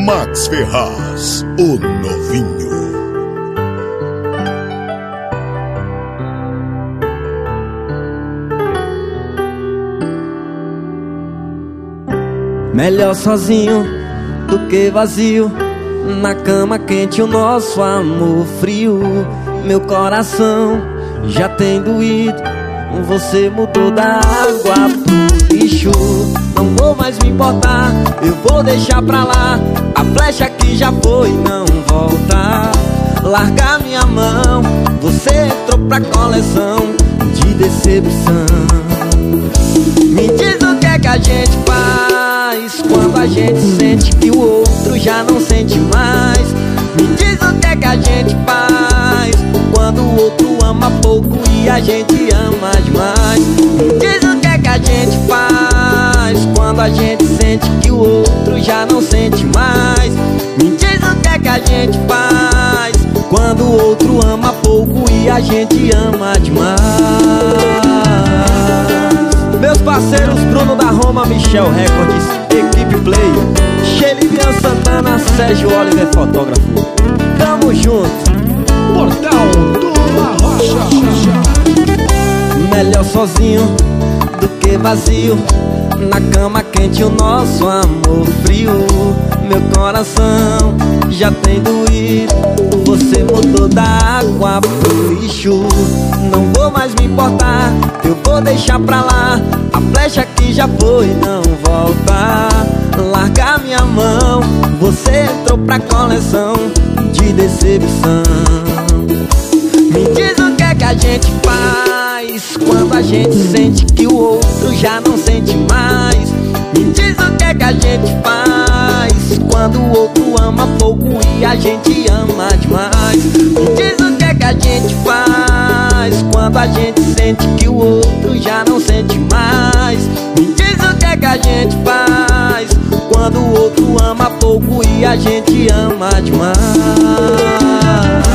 Max Ferraz, o novinho. Melhor sozinho do que vazio, na cama quente o nosso amor frio. Meu coração já tem doído, você mudou da água pro lixo. Não vou mais me importar, eu vou deixar pra lá. A flecha que já foi não volta. Largar minha mão, você entrou pra coleção de decepção. Me diz o que é que a gente faz quando a gente sente que o outro já não sente mais. Me diz o que é que a gente faz quando o outro ama pouco e a gente ama demais. Me diz o que é que a gente faz quando a gente sente que o outro já não sente mais. Me diz o que é que a gente faz quando o outro ama pouco e a gente ama demais. Meus parceiros Bruno da Roma, Michel Records, Equipe Play, Xelivian Santana, Sérgio Oliver Fotógrafo. Tamo junto. Portal do Arrocha. Melhor sozinho do que vazio, na cama quente o nosso amor frio. Meu coração já tem doído, você mudou da água pro lixo. Não vou mais me importar, eu vou deixar pra lá. A flecha que já foi não volta. Largar minha mão, você entrou pra coleção de decepção. Me diz o que é que a gente faz quando a gente sente que o outro já não sente mais. Me diz o que é que a gente faz quando o outro ama pouco e a gente ama demais. Me diz o que é que a gente faz quando a gente sente que o outro já não sente mais. Me diz o que é que a gente faz quando o outro ama pouco e a gente ama demais.